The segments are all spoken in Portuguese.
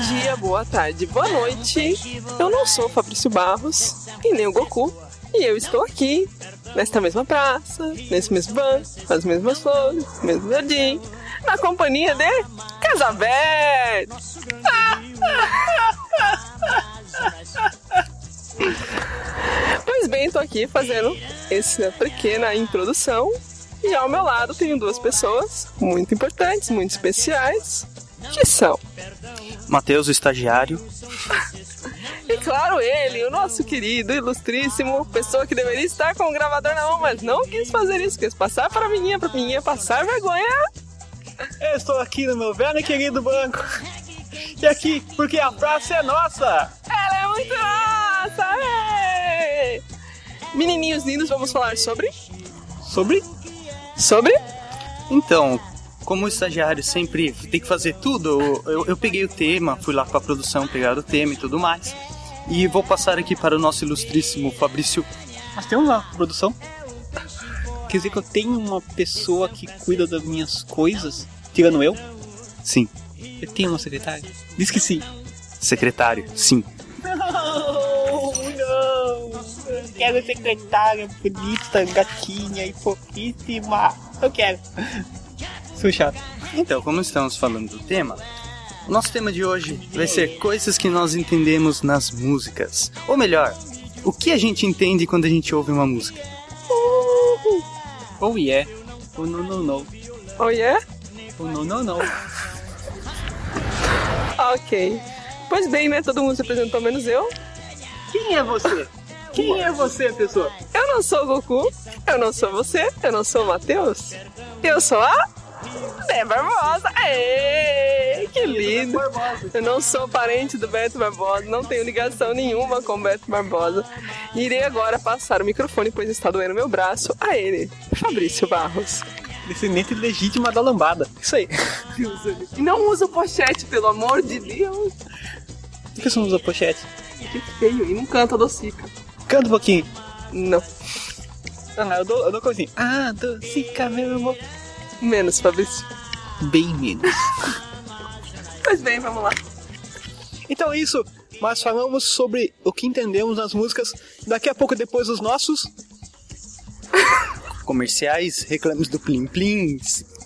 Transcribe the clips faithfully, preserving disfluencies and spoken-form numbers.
dia, boa tarde, boa noite. Eu não sou o Fabrício Barros e nem o Goku. E eu estou aqui, nesta mesma praça, nesse mesmo banco, com as mesmas flores, no mesmo jardim, na companhia de Casabete. Pois bem, estou aqui fazendo essa pequena introdução. E ao meu lado tenho duas pessoas muito importantes, muito especiais, que são Matheus, o estagiário. E claro, ele, o nosso querido, ilustríssimo, pessoa que deveria estar com o gravador na mão, mas não quis fazer isso, quis passar para a menina, para a menina passar vergonha. Eu estou aqui no meu velho e querido banco. E aqui, porque a praça é nossa. Ela é muito nossa! Ei! Menininhos lindos, vamos falar sobre... Sobre? Sobre? Então, como o estagiário sempre tem que fazer tudo, eu, eu peguei o tema, fui lá com a produção pegar o tema e tudo mais. E vou passar aqui para o nosso ilustríssimo Fabrício. Mas tem uma produção? Quer dizer que eu tenho uma pessoa que cuida das minhas coisas, tirando eu? Sim. Eu tenho uma secretária? Diz que sim. Secretário, sim. Não, não. Eu quero secretária bonita, gatinha e fofíssima. Eu quero. Sou chato. Então, como estamos falando do tema, o nosso tema de hoje vai ser coisas que nós entendemos nas músicas. Ou melhor, o que a gente entende quando a gente ouve uma música. Uh, oh yeah. Oh no no no. Oh yeah? Oh no no no. Ok. Pois bem, né? Todo mundo se apresentou, menos eu. Quem é você? Quem é você, pessoa? Eu não sou o Goku, eu não sou você, eu não sou o Matheus. Eu sou a... Zé Barbosa. Aê, que lindo. Eu não sou parente do Beto Barbosa, não tenho ligação nenhuma com o Beto Barbosa. Irei agora passar o microfone, pois está doendo meu braço, a ele, Fabrício Barros. Descendente legítima da lambada. Isso aí. E não usa pochete, pelo amor de Deus. Por que você não usa pochete? Que feio, e não canta docica. Canta um pouquinho. Não. Ah, eu dou, eu dou coisinha. Ah, docica, meu amor. Menos, Fabrício. Bem menos. Pois bem, vamos lá. Então é isso. Mas falamos sobre o que entendemos nas músicas. Daqui a pouco, depois dos nossos... comerciais, reclames do Plim Plim.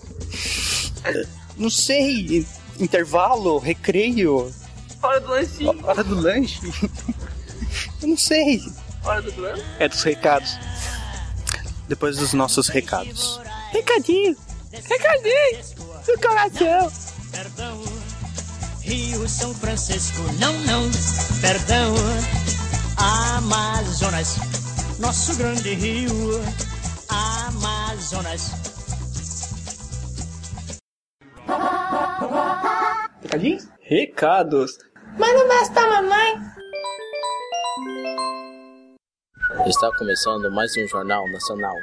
Não sei, intervalo, recreio. Hora do lanchinho. Hora do lanche. Eu não sei. Hora do plano? É dos recados. Depois dos nossos recados. Recadinho. Recadinho do coração. Perdão, Rio São Francisco, não, não, perdão, Amazonas, nosso grande rio, Amazonas. Recadinhos? Recados. Mas não basta a mamãe. Está começando mais um Jornal Nacional.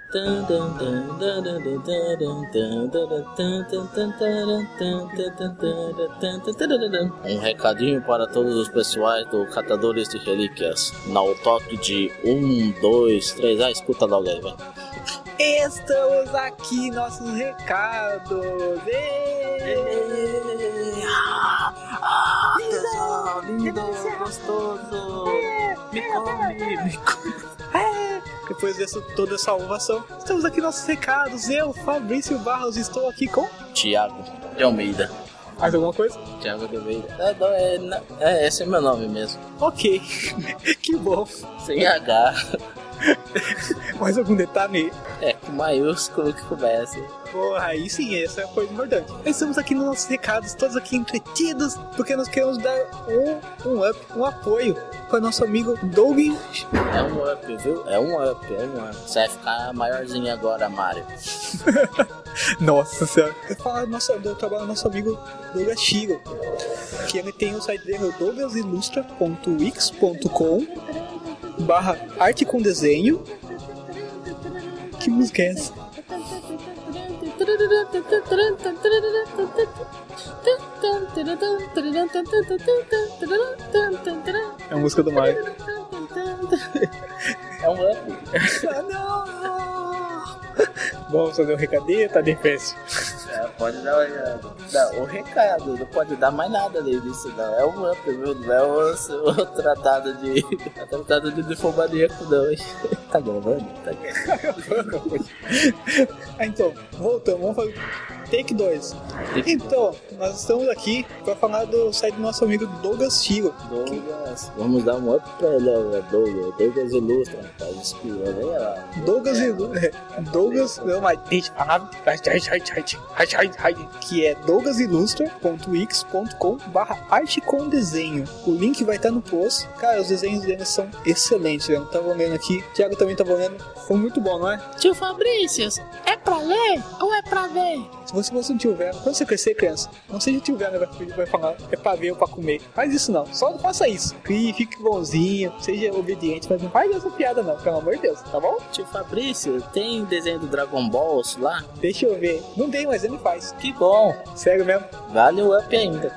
Um recadinho para todos os pessoais do Catadores de Relíquias. No toque de um, dois, três. Ah, escuta logo aí, vai. Estamos aqui, nossos recados. Ah, tesão, lindo, gostoso. Me come, me come. É. Depois dessa, toda essa ovação, estamos aqui nossos recados. Eu, Fabrício Barros, estou aqui com Tiago de Almeida. Mais alguma coisa? Tiago de Almeida. É, não, é, não, é, esse é meu nome mesmo. Ok, que bom. Sem H. Mais algum detalhe? É, com maiúsculo que começa. Porra, aí sim, essa é a coisa importante. Estamos aqui nos nossos recados, todos aqui entretidos, porque nós queremos dar um, um up, um apoio para nosso amigo Doug. É um up, viu? É um up, é um up. Você vai ficar maiorzinho agora, Mário. Nossa senhora. Eu falo nosso, do trabalho do nosso amigo Douglas Chigo, que ele tem o site dele, douglas ilustra ponto wix ponto com barra arte com desenho. Que música é essa? É a música do Mario. É um up. Ah, não! Vamos fazer um recadinho, tá difícil. É, pode dar, dar o recado, não pode dar mais nada além disso, não. É um up, viu? Não é o, o tratado de. O tratado de defomaníaco, não, hein? Tá gravando? Tá gravando. Ah, então, voltamos, vamos fazer. Take dois. Então, nós estamos aqui para falar do site do nosso amigo Douglas Tiro. Douglas, vamos dar um up pra ele, é Douglas. Douglas Ilustra, rapaz, espiando, olha lá. Douglas Ilustra. Douglas, não, mas deixa falar, que é douglas ilustra ponto wix ponto com barra arte com desenho. O link vai estar no post. Cara, os desenhos dele são excelentes, eu tava vendo aqui. O Thiago também tava vendo. Foi muito bom, não é? Tio Fabrício, é pra ler ou é pra ver? Se você fosse um tio velho, quando você crescer, criança, não seja tio velho, vai, vai falar, é pra ver ou pra comer. Faz isso não, só não faça isso. Crie, fique bonzinho, seja obediente, mas não faz essa piada não, pelo amor de Deus, tá bom? Tio Fabrício, tem desenho do Dragon Ball lá? Deixa eu ver. Não tem, mas ele faz. Que bom. Sério mesmo? Vale o up ainda.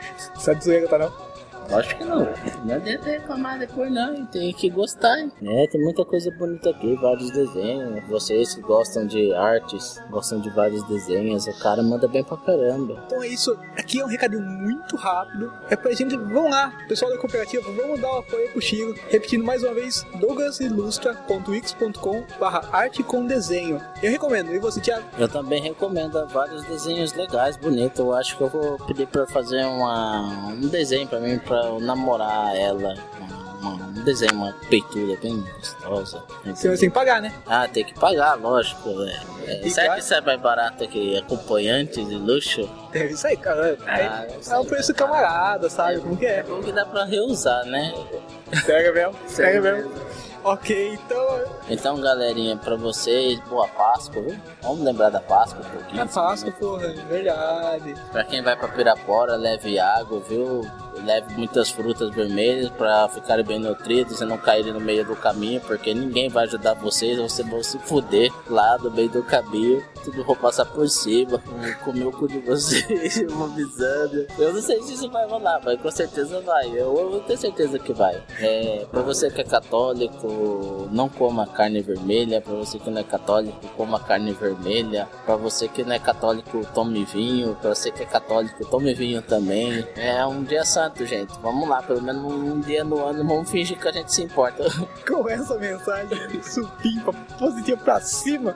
Só de zoeira, tá não? Acho que não. Não adianta reclamar depois não, tem que gostar. Hein? É, tem muita coisa bonita aqui, vários desenhos. Vocês que gostam de artes, gostam de vários desenhos, o cara manda bem pra caramba. Então é isso, aqui é um recadinho muito rápido. É pra gente, vamos lá, pessoal da cooperativa, vamos dar o apoio pro Chico. Repetindo mais uma vez, douglas ilustra ponto wix ponto com barra arte com desenho. Eu recomendo, e você, Thiago? Eu também recomendo vários desenhos legais, bonitos. Eu acho que eu vou pedir pra fazer uma, um desenho pra mim, pra eu namorar ela, uma, uma, um desenho, uma peitura bem gostosa. Você vai ter que pagar, né? Ah, tem que pagar, lógico. É. É, será que isso é mais barato que acompanhantes de luxo? Deve sair, cara. Ah, é um preço camarada, sabe? Como que é? É bom que dá pra reusar, né? Pega mesmo, pega mesmo. Ok, então... Então, galerinha, pra vocês, boa Páscoa, viu? Vamos lembrar da Páscoa um pouquinho. É Páscoa, porra, é verdade. Pra quem vai pra Pirapora, leve água, viu? Leve muitas frutas vermelhas pra ficarem bem nutridos e não caírem no meio do caminho, porque ninguém vai ajudar vocês, vocês vão se fuder lá no meio do caminho. Tudo vou passar por cima, vou comer o cu de vocês, eu vou avisando. Eu não sei se isso vai rolar, mas com certeza vai. Eu, eu tenho certeza que vai. É, pra você que é católico, não coma carne vermelha. Pra você que não é católico, coma carne vermelha. Pra você que não é católico, tome vinho. Pra você que é católico, tome vinho também. É um dia santo, gente. Vamos lá, pelo menos um dia no ano, vamos fingir que a gente se importa. Com essa mensagem supimpa, positiva pra cima,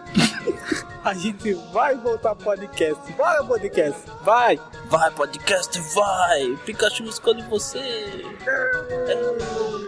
a gente vai voltar pro podcast. Vai, podcast, vai! Vai, podcast, vai! Pikachu escolhe você! É.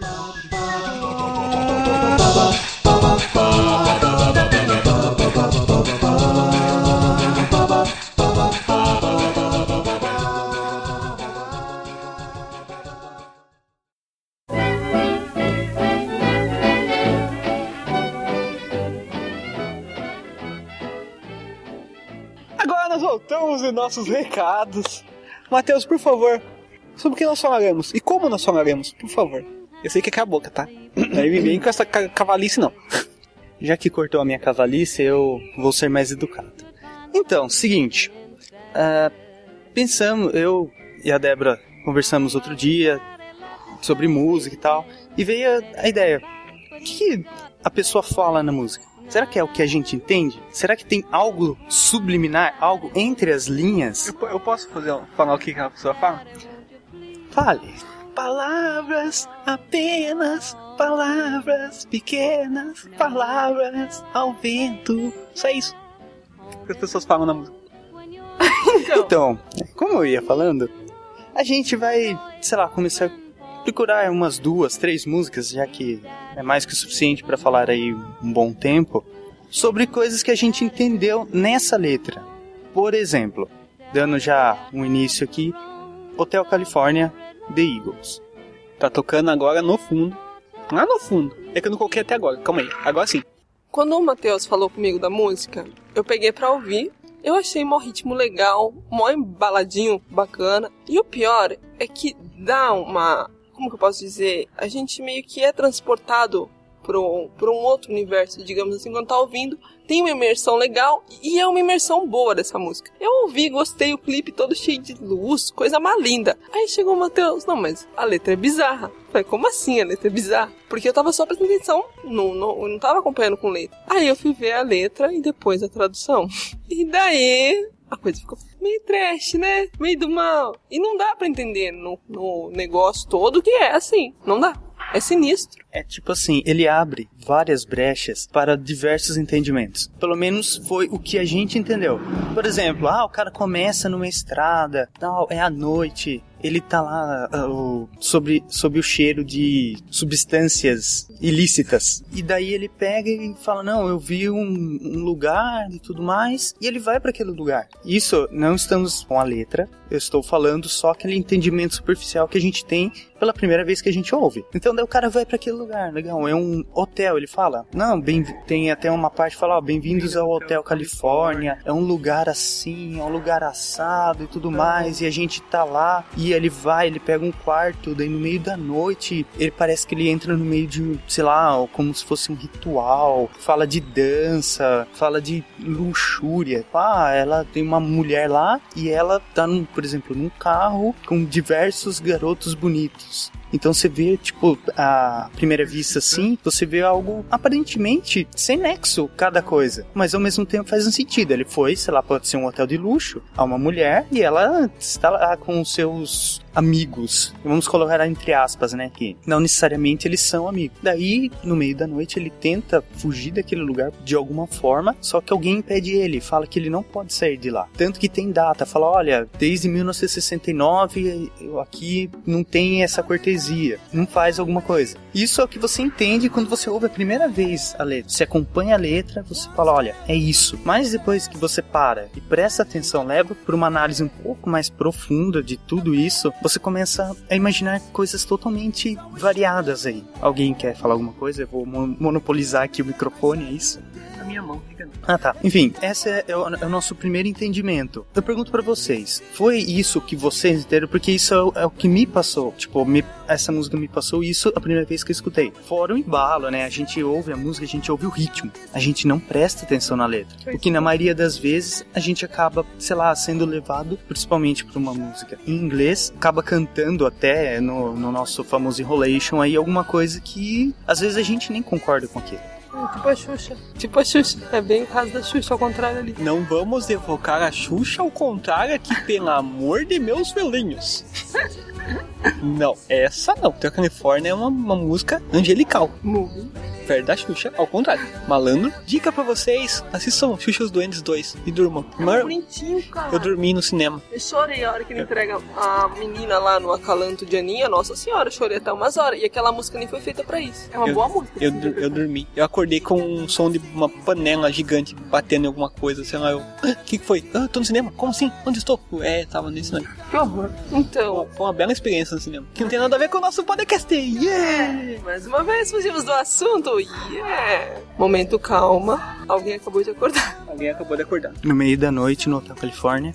Agora nós voltamos em nossos recados. Matheus, por favor, sobre o que nós falaremos e como nós falaremos, por favor. Eu sei que é com a boca, tá? Não me vem com essa cavalice, não. Já que cortou a minha cavalice, eu vou ser mais educado. Então, seguinte. Uh, pensamos, eu e a Débora conversamos outro dia sobre música e tal. E veio a, a ideia. O que, que a pessoa fala na música? Será que é o que a gente entende? Será que tem algo subliminar? Algo entre as linhas? Eu, eu posso fazer, falar o que a pessoa fala? Fale. Palavras, apenas palavras pequenas, palavras ao vento. Só isso que as pessoas falam na música. Então, então, como eu ia falando, a gente vai, sei lá, começar a procurar umas duas, três músicas, já que é mais que o suficiente para falar aí um bom tempo, sobre coisas que a gente entendeu nessa letra. Por exemplo, dando já um início aqui, Hotel California, The Eagles. Tá tocando agora no fundo. Lá no fundo. É que eu não coloquei até agora. Calma aí. Agora sim. Quando o Matheus falou comigo da música, eu peguei pra ouvir. Eu achei mó ritmo legal, mó embaladinho, bacana. E o pior é que dá uma... Como que eu posso dizer? A gente meio que é transportado pro, pro um outro universo, digamos assim, quando tá ouvindo, tem uma imersão legal e é uma imersão boa dessa música. Eu ouvi, gostei, o clipe todo cheio de luz, coisa mais linda. Aí chegou o Matheus, não, mas a letra é bizarra. Eu falei, como assim a letra é bizarra? Porque eu tava só prestando atenção, não, não, eu não tava acompanhando com letra. Aí eu fui ver a letra e depois a tradução. E daí a coisa ficou meio trash, né? Meio do mal. E não dá pra entender no, no negócio todo que é assim, não dá. É sinistro. É tipo assim, ele abre várias brechas para diversos entendimentos. Pelo menos foi o que a gente entendeu. Por exemplo, ah, o cara começa numa estrada, tal, é à noite, ele tá lá uh, sobre, sob o cheiro de substâncias ilícitas. E daí ele pega e fala, não, eu vi um, um lugar e tudo mais, e ele vai para aquele lugar. Isso, não estamos com a letra, eu estou falando só aquele entendimento superficial que a gente tem pela primeira vez que a gente ouve. Então daí o cara vai para aquele lugar, legal, é um hotel, ele fala, não, bem, tem até uma parte que fala, ó, bem-vindos ao Hotel Califórnia, é um lugar assim, é um lugar assado e tudo mais, e a gente tá lá, e ele vai, ele pega um quarto, daí no meio da noite, ele parece que ele entra no meio de, sei lá, como se fosse um ritual, fala de dança, fala de luxúria, ah, ela tem uma mulher lá, e ela tá, num, por exemplo, num carro com diversos garotos bonitos. Então você vê, tipo, à primeira vista assim, você vê algo aparentemente sem nexo, cada coisa. Mas ao mesmo tempo faz um sentido. Ele foi, sei lá, pode ser um hotel de luxo, a uma mulher, e ela está lá com os seus amigos. Vamos colocar entre aspas, né, que não necessariamente eles são amigos. Daí, no meio da noite, ele tenta fugir daquele lugar de alguma forma, só que alguém impede ele, fala que ele não pode sair de lá. Tanto que tem data, fala, olha, desde mil novecentos e sessenta e nove, aqui não tem essa cortesia. Não faz alguma coisa. Isso é o que você entende quando você ouve a primeira vez a letra. Você acompanha a letra, você fala, olha, é isso. Mas depois que você para e presta atenção, leva por uma análise um pouco mais profunda de tudo isso, você começa a imaginar coisas totalmente variadas aí. Alguém quer falar alguma coisa? Eu vou monopolizar aqui o microfone, é isso? A minha mão fica... Ah, tá. Enfim, esse é o, é o nosso primeiro entendimento. Eu pergunto pra vocês, foi isso que vocês entenderam? Porque isso é o, é o que me passou. Tipo, me, essa música me passou isso a primeira vez que eu escutei. Fora o embalo, né? A gente ouve a música, a gente ouve o ritmo. A gente não presta atenção na letra. Porque na maioria das vezes, a gente acaba, sei lá, sendo levado, principalmente por uma música em inglês, acaba cantando até no, no nosso famoso enrolation aí, alguma coisa que às vezes a gente nem concorda com aquilo. Tipo a Xuxa. Tipo a Xuxa. É bem o caso da Xuxa, ao contrário ali. Não vamos evocar a Xuxa ao contrário aqui, pelo amor de meus velhinhos. Não, essa não. Hotel Califórnia é uma, uma música angelical. Movie. Perto da Xuxa, ao contrário. Malandro. Dica pra vocês, assistam Xuxa os Duendes dois e durmam. É Mar... bonitinho, cara. Eu dormi no cinema. Eu chorei a hora que ele entrega a menina lá no acalanto de Aninha. Nossa senhora, eu chorei até umas horas. E aquela música nem foi feita pra isso. É uma eu, boa música. Eu, eu, eu dormi. Eu acordei com um som de uma panela gigante batendo em alguma coisa. Sei lá, eu... O que, que foi? Ah, tô no cinema? Como assim? Onde estou? É, tava nesse cinema. Que horror. Então... Foi uma bela experiência no cinema. Que não tem nada a ver com o nosso podcast. Yeah! Mais uma vez fugimos do assunto. Yeah! Momento calma. Alguém acabou de acordar. Alguém acabou de acordar. No meio da noite, no Hotel Califórnia.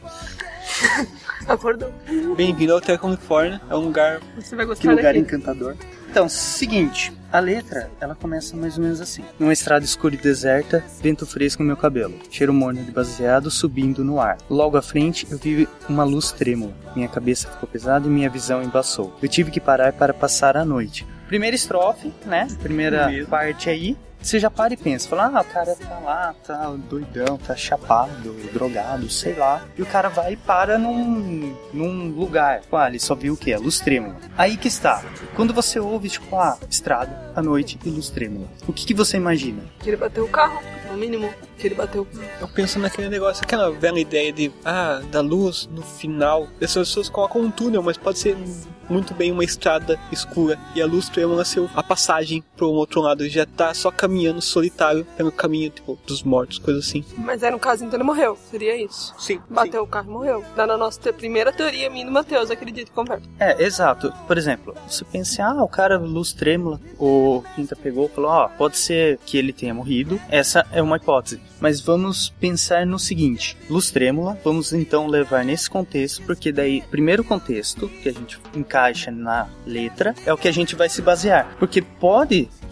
Acordou. Bem-vindo ao Hotel Califórnia. É um lugar... Você vai gostar Que lugar daqui. encantador. Então, seguinte, a letra, ela começa mais ou menos assim. Numa estrada escura e deserta, vento fresco no meu cabelo, cheiro morno de baseado subindo no ar. Logo à frente, eu vi uma luz trêmula. Minha cabeça ficou pesada e minha visão embaçou. Eu tive que parar para passar a noite. Primeira estrofe, né? Primeira parte aí. Você já para e pensa, fala, ah, o cara tá lá, tá doidão, tá chapado, drogado, sei lá. E o cara vai e para num, num lugar. Ah, ele só viu o quê? A luz trêmula. Aí que está. Quando você ouve, tipo, ah, estrada, à noite e luz trêmula. O que, que você imagina? Que ele bateu o carro, no mínimo. Que ele bateu. Eu penso naquele negócio, aquela velha ideia de, ah, da luz no final. As pessoas colocam um túnel, mas pode ser muito bem uma estrada escura. E a luz trêmula ser a passagem pro outro lado. Já tá só caminhando solitário pelo caminho, tipo, dos mortos, coisa assim. Mas era um caso, então ele morreu. Seria isso? Sim. Bateu sim. o carro e morreu. Dá na nossa te- primeira teoria, mim do Matheus, acredito, conversa. É, exato. Por exemplo, você pensa, ah, o cara, luz trêmula, o Quinta pegou e falou, ó, oh, pode ser que ele tenha morrido. Essa é uma hipótese. Mas vamos pensar no seguinte, luz trêmula, vamos então levar nesse contexto, porque daí, primeiro contexto que a gente encaixa na letra, é o que a gente vai se basear. Porque pode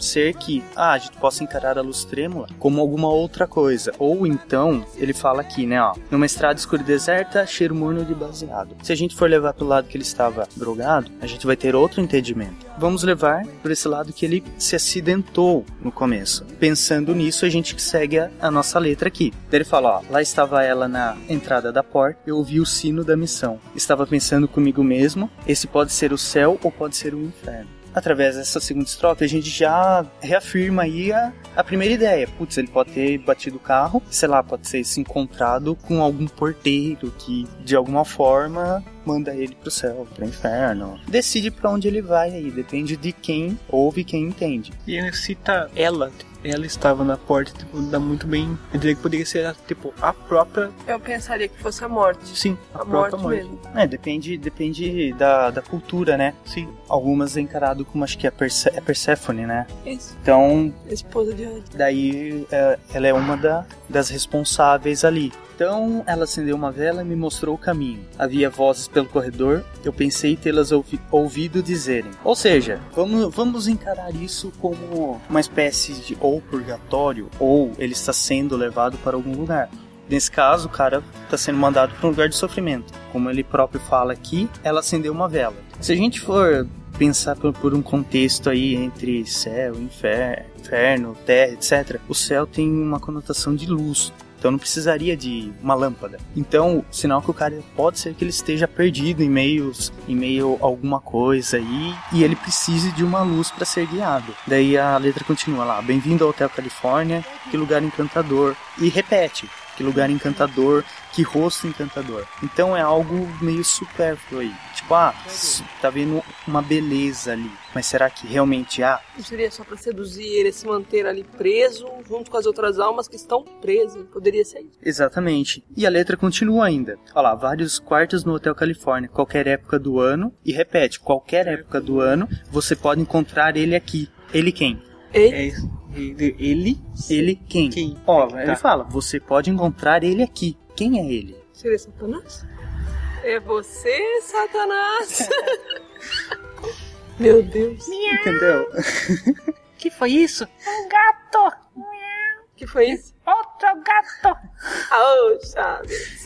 ser que ah, a gente possa encarar a luz trêmula como alguma outra coisa. Ou então, ele fala aqui, né, ó, numa estrada escura e deserta, cheiro morno de baseado. Se a gente for levar pelo lado que ele estava drogado, a gente vai ter outro entendimento. Vamos levar por esse lado que ele se acidentou no começo. Pensando nisso, a gente segue a, a nossa letra aqui. Daí ele fala, ó, lá estava ela na entrada da porta, eu ouvi o sino da missão. Estava pensando comigo mesmo, esse pode ser o céu ou pode ser o inferno. Através dessa segunda estrofe, a gente já reafirma aí a, a primeira ideia. Putz, ele pode ter batido o carro, sei lá, pode ter se encontrado com algum porteiro que, de alguma forma, manda ele pro céu, pro inferno. Decide pra onde ele vai aí, depende de quem ouve e quem entende. E ele cita ela, ela estava na porta, tipo, dá muito bem. Eu diria que poderia ser, tipo, a própria... Eu pensaria que fosse a morte. Sim, a, a morte, própria morte. mesmo. É, depende, depende da, da cultura, né? Sim. Algumas é encarado como, acho que é, Perse- é Perséfone, né? Isso. Então, Esposa de Hades. daí é, ela é uma da, das responsáveis ali. Então ela acendeu uma vela e me mostrou o caminho. Havia vozes pelo corredor, eu pensei tê-las ouvi- ouvido dizerem. Ou seja, vamos, vamos encarar isso como uma espécie de ou purgatório, ou ele está sendo levado para algum lugar. Nesse caso, o cara está sendo mandado para um lugar de sofrimento. Como ele próprio fala aqui, ela acendeu uma vela. Se a gente for pensar por, por um contexto aí entre céu, inferno, inferno, terra, etcétera, o céu tem uma conotação de luz. Então não precisaria de uma lâmpada. Então, sinal que o cara pode ser que ele esteja perdido em meio, em meio a alguma coisa aí, e ele precise de uma luz para ser guiado. Daí a letra continua lá: bem-vindo ao Hotel Califórnia, que lugar encantador. E repete: que lugar encantador, que rosto encantador. Então é algo meio supérfluo aí. Tipo, ah, tá vendo uma beleza ali, mas será que realmente há? Não seria só pra seduzir ele, se manter ali preso, junto com as outras almas que estão presas? Poderia ser isso. Exatamente. E a letra continua ainda. Olha lá, vários quartos no Hotel Califórnia, qualquer época do ano. E repete, qualquer época do ano, você pode encontrar ele aqui. Ele quem? Ei? É isso. Ele? Ele, ele quem? Quem? Ó, Tá. ele fala, você pode encontrar ele aqui. Quem é ele? Seria Satanás? É você, Satanás? Meu Deus. Entendeu? Que foi isso? Um gato! Que foi isso? Outro gato! Oh, Chaves.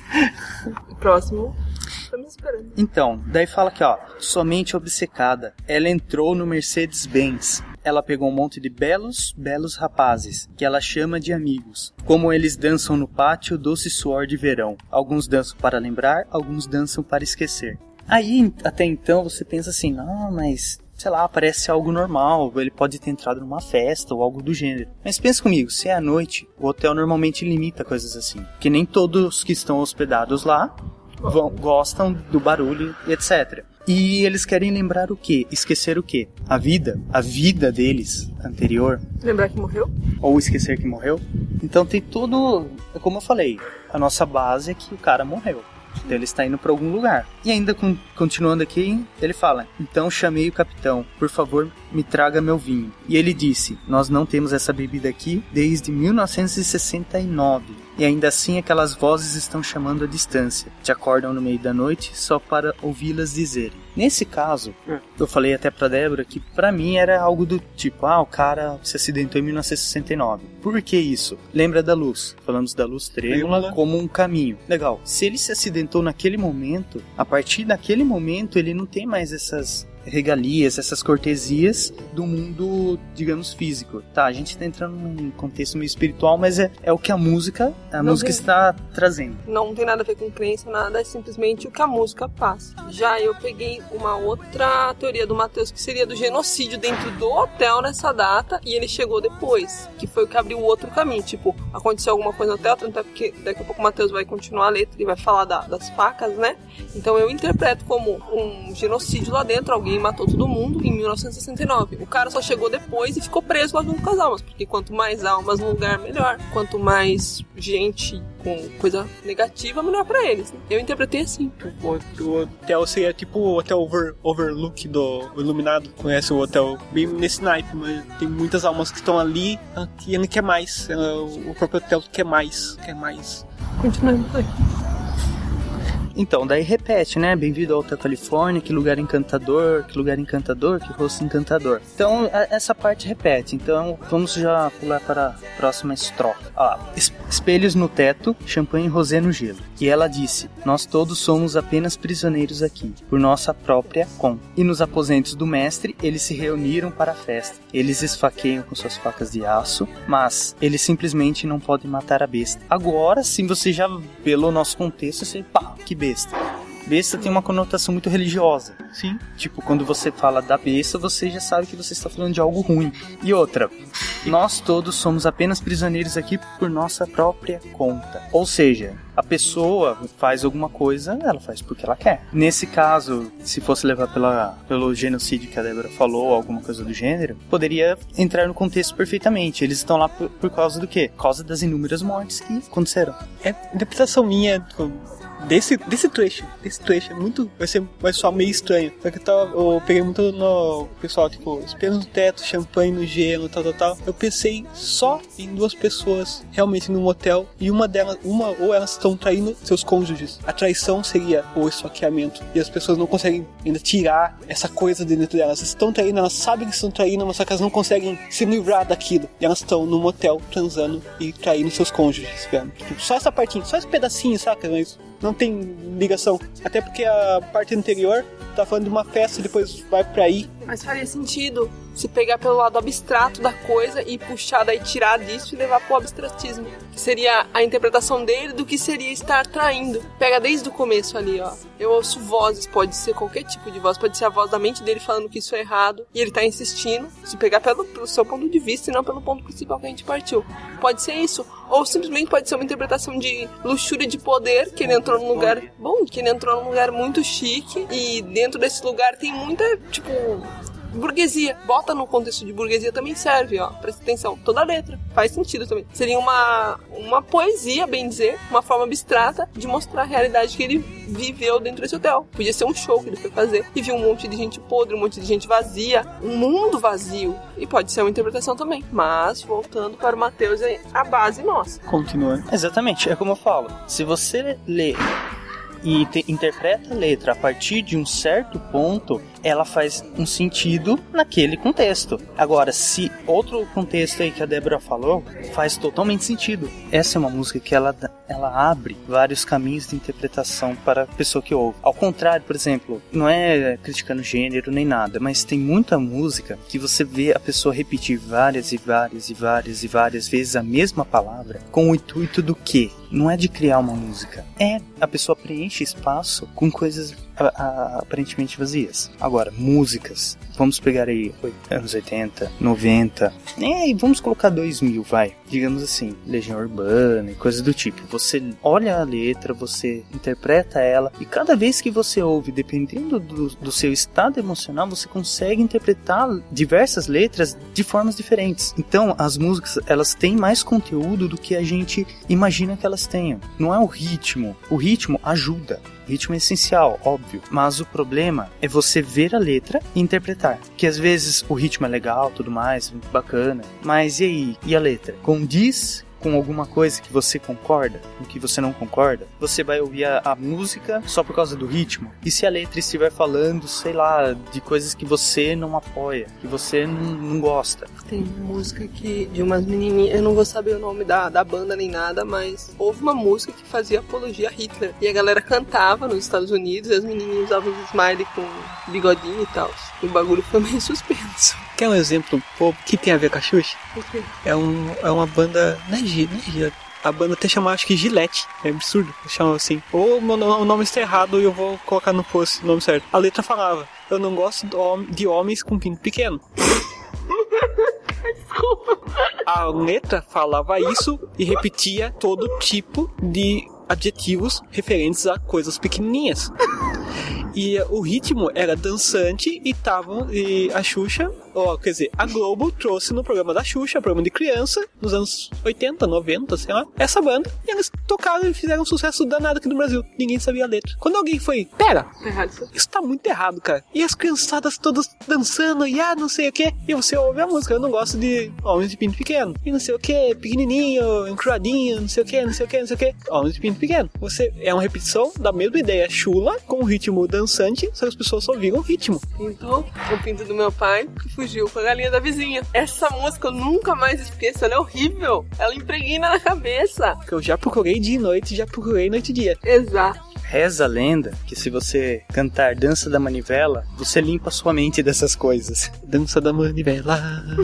Próximo. Estamos esperando. Então, daí fala aqui, ó. Somente obcecada. Ela entrou no Mercedes-Benz. Ela pegou um monte de belos, belos rapazes, que ela chama de amigos. Como eles dançam no pátio, doce suor de verão. Alguns dançam para lembrar, alguns dançam para esquecer. Aí, até então, você pensa assim, não, mas... sei lá, parece algo normal, ele pode ter entrado numa festa ou algo do gênero. Mas pensa comigo, se é à noite, o hotel normalmente limita coisas assim. Porque nem todos que estão hospedados lá vão, gostam do barulho e etcétera. E eles querem lembrar o quê? Esquecer o quê? A vida, a vida deles anterior. Lembrar que morreu? Ou esquecer que morreu. Então tem tudo, como eu falei, a nossa base é que o cara morreu. Então ele está indo para algum lugar. E ainda com, continuando aqui, ele fala: então chamei o capitão, por favor me traga meu vinho. E ele disse: nós não temos essa bebida aqui desde mil novecentos e sessenta e nove. E ainda assim aquelas vozes estão chamando à distância. Te acordam no meio da noite só para ouvi-las dizerem. Nesse caso, eu falei até pra Débora que pra mim era algo do tipo: ah, o cara se acidentou em mil novecentos e sessenta e nove. Por que isso? Lembra da luz. Falamos da luz trêmula como um caminho. Legal. Se ele se acidentou naquele momento, a partir daquele momento ele não tem mais essas regalias, essas cortesias do mundo, digamos, físico. Tá, a gente tá entrando num contexto meio espiritual, mas é, é o que a música, a Não música tem- está trazendo. Não tem nada a ver com crença, nada, é simplesmente o que a música passa. Já eu peguei uma outra teoria do Matheus, que seria do genocídio dentro do hotel nessa data, e ele chegou depois, que foi o que abriu o outro caminho. Tipo, aconteceu alguma coisa no hotel, tanto é porque daqui a pouco o Matheus vai continuar a letra e vai falar da- das facas, né? Então eu interpreto como um genocídio lá dentro, alguém matou todo mundo em mil novecentos e sessenta e nove. O cara só chegou depois e ficou preso lá junto com as almas, porque quanto mais almas no lugar, melhor. Quanto mais gente com coisa negativa, melhor pra eles, né? Eu interpretei assim. O, o hotel seria tipo o hotel over, Overlook do Iluminado. Conhece o hotel bem nesse naipe, mas tem muitas almas que estão ali e ele quer mais. O próprio hotel quer mais, quer mais. Continuando aqui. Então, daí repete, né? Bem-vindo ao Hotel Califórnia, que lugar encantador, que lugar encantador, que rosto encantador. Então, a, essa parte repete. Então, vamos já pular para a próxima estrofe. Ah, es- espelhos no teto, champanhe e rosé no gelo. E ela disse, nós todos somos apenas prisioneiros aqui, por nossa própria conta. E nos aposentos do mestre, eles se reuniram para a festa. Eles esfaqueiam com suas facas de aço, mas eles simplesmente não podem matar a besta. Agora, sim, você já, pelo nosso contexto, você, pá, que besta. Besta tem uma conotação muito religiosa. Sim. Tipo, quando você fala da besta, você já sabe que você está falando de algo ruim. E outra, nós todos somos apenas prisioneiros aqui por nossa própria conta. Ou seja, a pessoa faz alguma coisa, ela faz porque ela quer. Nesse caso, se fosse levar pela, pelo genocídio que a Débora falou, alguma coisa do gênero, poderia entrar no contexto perfeitamente. Eles estão lá por, por causa do quê? Por causa das inúmeras mortes que aconteceram. É interpretação minha desse, desse trecho. Desse trecho é muito. Vai ser vai soar meio estranho. Só que eu, tava, eu peguei muito no pessoal, tipo, espelho no teto, champanhe no gelo, tal, tal, tal. Eu pensei só em duas pessoas realmente num motel e uma delas, uma ou elas estão traindo seus cônjuges. A traição seria o esfaqueamento. E as pessoas não conseguem ainda tirar essa coisa de dentro delas. Elas estão traindo, elas sabem que estão traindo, mas só que elas não conseguem se livrar daquilo. E elas estão no motel transando e traindo seus cônjuges, velho. Tipo, só essa partinha, só esse pedacinho, saca? Mas não tem ligação. Até porque a parte anterior tá falando de uma festa e depois vai pra aí. Mas faria sentido se pegar pelo lado abstrato da coisa e puxar daí, tirar disso e levar pro abstratismo. Que seria a interpretação dele do que seria estar traindo. Pega desde o começo ali, ó. Eu ouço vozes, pode ser qualquer tipo de voz, pode ser a voz da mente dele falando que isso é errado e ele tá insistindo. Se pegar pelo, pelo seu ponto de vista e não pelo ponto principal que a gente partiu. Pode ser isso. Ou simplesmente pode ser uma interpretação de luxúria de poder, que ele entrou num lugar bom, que ele entrou num lugar muito chique e dentro desse lugar tem muita, tipo, burguesia. Bota no contexto de burguesia também serve, ó. Presta atenção. Toda a letra. Faz sentido também. Seria uma, uma poesia, bem dizer, uma forma abstrata de mostrar a realidade que ele viveu dentro desse hotel. Podia ser um show que ele foi fazer e viu um monte de gente podre, um monte de gente vazia, um mundo vazio. E pode ser uma interpretação também. Mas, voltando para o Mateus, é a base nossa. Continua. Exatamente, é como eu falo. Se você lê e te, interpreta a letra a partir de um certo ponto, ela faz um sentido naquele contexto. Agora, se outro contexto aí que a Débora falou, faz totalmente sentido. Essa é uma música que ela, ela abre vários caminhos de interpretação para a pessoa que ouve. Ao contrário, por exemplo, não é criticando gênero nem nada, mas tem muita música que você vê a pessoa repetir várias e várias e várias e várias vezes a mesma palavra com o intuito do quê? Não é de criar uma música. É, a pessoa preenche espaço com coisas a, a, aparentemente vazias. Agora, músicas. Vamos pegar aí anos oitenta, noventa. É, e vamos colocar dois mil, vai. Digamos assim, Legião Urbana e coisas do tipo. Você olha a letra, você interpreta ela. E cada vez que você ouve, dependendo do, do seu estado emocional, você consegue interpretar diversas letras de formas diferentes. Então, as músicas, elas têm mais conteúdo do que a gente imagina que elas tenham. Não é o ritmo. O ritmo ajuda. O ritmo é essencial, óbvio. Mas o problema é você ver a letra e interpretar. Que às vezes o ritmo é legal, tudo mais, bacana. Mas e aí? E a letra? Condiz com alguma coisa que você concorda, com que você não concorda? Você vai ouvir a, a música só por causa do ritmo? E se a letra estiver falando, sei lá, de coisas que você não apoia, que você não, não gosta? Tem música que de umas menininhas, eu não vou saber o nome da, da banda nem nada, mas houve uma música que fazia apologia a Hitler. E a galera cantava nos Estados Unidos e as menininhas usavam os smiley com bigodinho e tal. E o bagulho foi meio suspenso. Quer um exemplo pô, que tem a ver com a Xuxa? Por quê? É, um, é uma banda... Não é G, não é G. A banda até chamava, acho que Gillette. É absurdo, chama assim. Ou o nome está errado e eu vou colocar no post o nome certo. A letra falava: eu não gosto de homens com pinto pequeno. Desculpa. A letra falava isso e repetia todo tipo de adjetivos referentes a coisas pequenininhas. E o ritmo era dançante e tava. E a Xuxa, ó, quer dizer, a Globo trouxe no programa da Xuxa, programa de criança, nos anos oitenta, noventa, sei lá, essa banda. E eles tocaram e fizeram um sucesso danado aqui no Brasil. Ninguém sabia a letra. Quando alguém foi, pera, Errado. isso tá muito errado, cara. E as criançadas todas dançando e ah, não sei o que. E você ouve a música. Eu não gosto de Homens de Pinto Pequeno. E não sei o que, pequenininho, encruadinho, não sei o que, não sei o que, não sei o que. Homens de Pinto Pequeno. Você é uma repetição da mesma ideia chula, com um ritmo dançante, só que as pessoas só viram o ritmo. Então, o pinto do meu pai que fugiu com a galinha da vizinha. Essa música eu nunca mais esqueço. Ela é horrível. Ela impregna na cabeça. Que eu já procurei dia e noite, já procurei noite e dia. Exato. Reza a lenda que se você cantar Dança da Manivela, você limpa sua mente dessas coisas. Dança da manivela.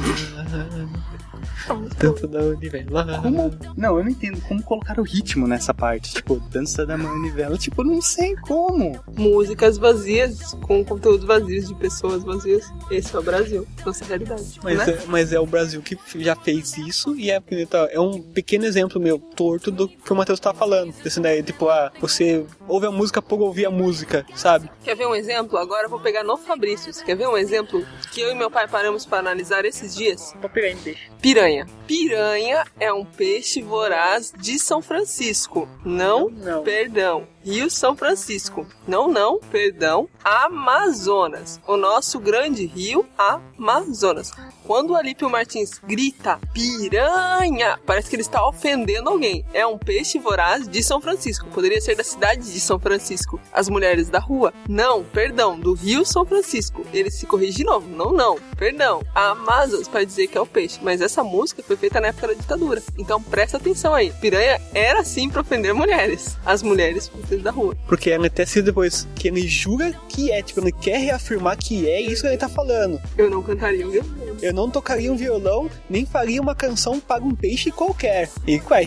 Dança da manivela. Como? Não, eu não entendo como colocar o ritmo nessa parte. Tipo, Dança da Manivela. Tipo, não sei como. Músicas vazias, com conteúdo vazio de pessoas vazias. Esse é o Brasil, nossa realidade. Mas, né? é, mas é o Brasil que já fez isso e é, é um pequeno exemplo meu, torto do que o Matheus tava falando. Desse, né, tipo, ah, você ouve a música por ouvir a música, sabe? Quer ver um exemplo? Agora eu vou pegar no Fabrício. Quer ver um exemplo que eu e meu pai paramos para analisar esses dias? Vou pegar em peixe. Piranha. Piranha é um peixe voraz de São Francisco. Não, não. Perdão. Rio São Francisco. Não, não, perdão. Amazonas. O nosso grande rio Amazonas. Quando o Alípio Martins grita piranha, parece que ele está ofendendo alguém. É um peixe voraz de São Francisco. Poderia ser da cidade de São Francisco. As mulheres da rua? Não, perdão, do Rio São Francisco. Ele se corrige de novo. Não, não, perdão. Amazonas, para dizer que é o peixe. Mas essa música foi feita na época da ditadura. Então presta atenção aí. Piranha era sim para ofender mulheres. As mulheres da rua. Porque ela até se depois que ele jura que é, tipo, ele quer reafirmar que é isso que ele tá falando. Eu não cantaria o violão. Eu não tocaria um violão, nem faria uma canção para um peixe qualquer. E vai,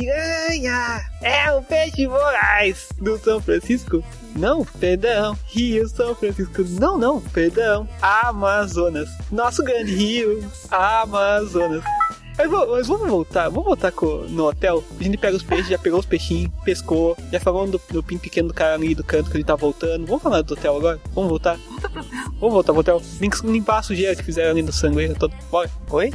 piranha é um peixe voraz do São Francisco? Não, perdão. Rio São Francisco? Não, não, perdão. Amazonas, nosso grande rio Amazonas. Mas, mas vamos voltar, vamos voltar com, no hotel. A gente pega os peixes, já pegou os peixinhos, pescou, já falamos do, do pinto pequeno do cara ali do canto que ele tá voltando. Vamos falar do hotel agora? Vamos voltar? Vamos voltar pro hotel. Limpar a sujeira que fizeram ali no sangue todo. Bora. Oi?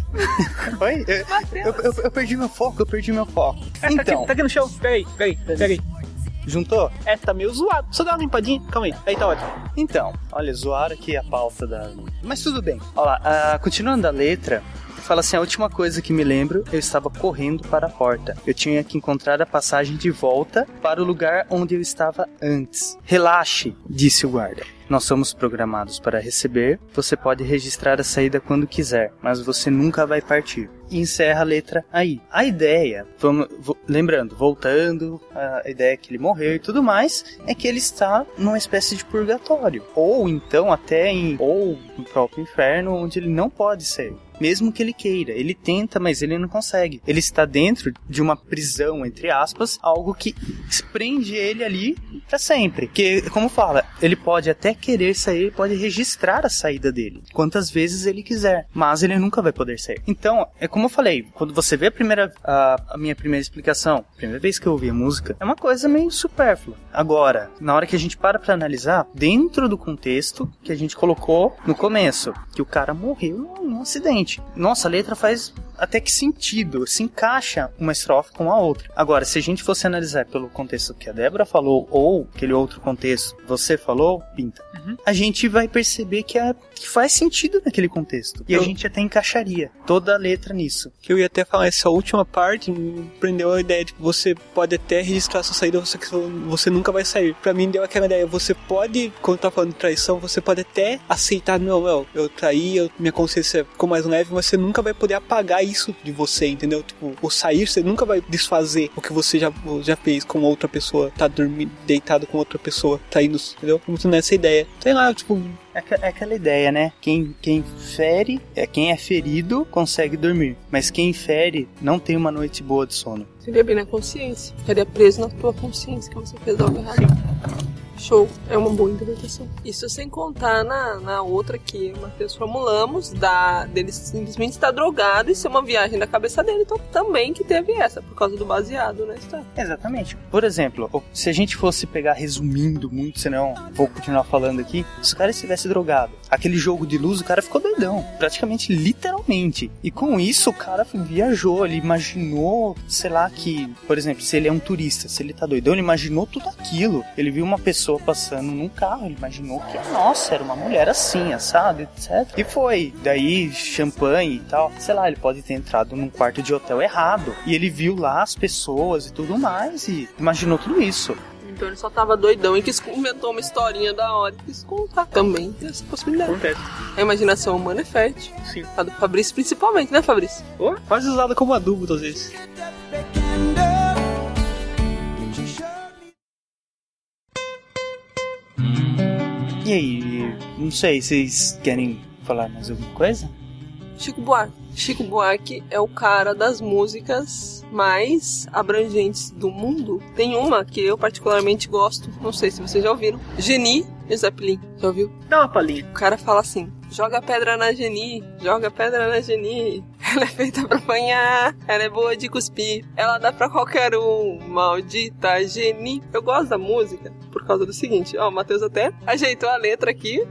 Oi? Eu, eu, eu, eu perdi meu foco, eu perdi meu foco. É, então. Tá aqui, tá aqui no chão. Pega aí, pega aí, pega aí. Juntou? É, tá meio zoado. Só dá uma limpadinha. Calma aí. Aí tá ótimo. Então, olha, zoaram aqui a pauta da... Mas tudo bem. Olha lá, uh, continuando a letra... Fala assim, a última coisa que me lembro, eu estava correndo para a porta. Eu tinha que encontrar a passagem de volta para o lugar onde eu estava antes. Relaxe, disse o guarda. Nós somos programados para receber. Você pode registrar a saída quando quiser, mas você nunca vai partir. E encerra a letra aí. A ideia, vamos, vo, lembrando, voltando, a ideia que ele morreu e tudo mais, é que ele está numa espécie de purgatório. Ou então até em, ou no próprio inferno, onde ele não pode sair. Mesmo que ele queira, ele tenta, mas ele não consegue. Ele está dentro de uma prisão, entre aspas, algo que prende ele ali para sempre. Que, como fala, ele pode até querer sair, pode registrar a saída dele, quantas vezes ele quiser, mas ele nunca vai poder sair. Então, é como eu falei, quando você vê a primeira, a, a minha primeira explicação, a primeira vez que eu ouvi a música, é uma coisa meio supérflua. Agora, na hora que a gente para pra analisar, dentro do contexto que a gente colocou no começo, que o cara morreu num acidente. Nossa, a letra faz até que sentido, se encaixa uma estrofe com a outra. Agora, se a gente fosse analisar pelo contexto que a Débora falou, ou aquele outro contexto que você falou, Pinta, uhum. a gente vai perceber que, é, que faz sentido naquele contexto. E eu... a gente até encaixaria toda a letra nisso. Que eu ia até falar, essa última parte me prendeu a ideia de que você pode até registrar sua saída, você, você nunca vai sair. Pra mim deu aquela ideia, você pode, quando tá falando de traição, você pode até aceitar, não, não eu traí, eu, minha consciência ficou mais leve, mas você nunca vai poder apagar isso de você, entendeu? Tipo, o sair, você nunca vai desfazer o que você já, já fez com outra pessoa, tá dormindo, deitado com outra pessoa, tá indo, entendeu? Muito nessa ideia. Sei lá, tipo... É, é aquela ideia, né? Quem, quem fere, é quem é ferido, consegue dormir. Mas quem fere, não tem uma noite boa de sono. Seria bem na consciência. Ficaria preso na tua consciência que você fez algo errado. Show, é uma boa interpretação. Isso sem contar na, na outra que o Matheus formulamos, da, dele simplesmente estar drogado e ser uma viagem da cabeça dele, então também que teve essa, por causa do baseado na história. Exatamente. Por exemplo, se a gente fosse pegar resumindo muito, senão vou continuar falando aqui, se o cara estivesse drogado, aquele jogo de luz, o cara ficou doidão, praticamente, literalmente. E com isso, o cara viajou, ele imaginou, sei lá, que, por exemplo, se ele é um turista, se ele tá doidão, ele imaginou tudo aquilo. Ele viu uma pessoa passando num carro, ele imaginou que, nossa, era uma mulher assim, assado, etcétera. E foi. Daí, champanhe e tal. Sei lá, ele pode ter entrado num quarto de hotel errado. E ele viu lá as pessoas e tudo mais e imaginou tudo isso. Então ele só tava doidão e quis inventou uma historinha da hora e quis contar. Também tem essa possibilidade. Acontece. A imaginação humana é fértil. Sim. A do Fabrício principalmente, né, Fabrício? Oh, quase usada como adubo, às vezes. E aí, não sei, vocês querem falar mais alguma coisa? Chico Buarque. Chico Buarque é o cara das músicas mais abrangentes do mundo. Tem uma que eu particularmente gosto, não sei se vocês já ouviram. Geni e Zeppelin. Já ouviu? Dá uma palhinha. O cara fala assim: joga pedra na Geni, joga pedra na Geni. Ela é feita pra apanhar, ela é boa de cuspir, ela dá pra qualquer um, maldita Geni. Eu gosto da música por causa do seguinte, ó, o Matheus até ajeitou a letra aqui.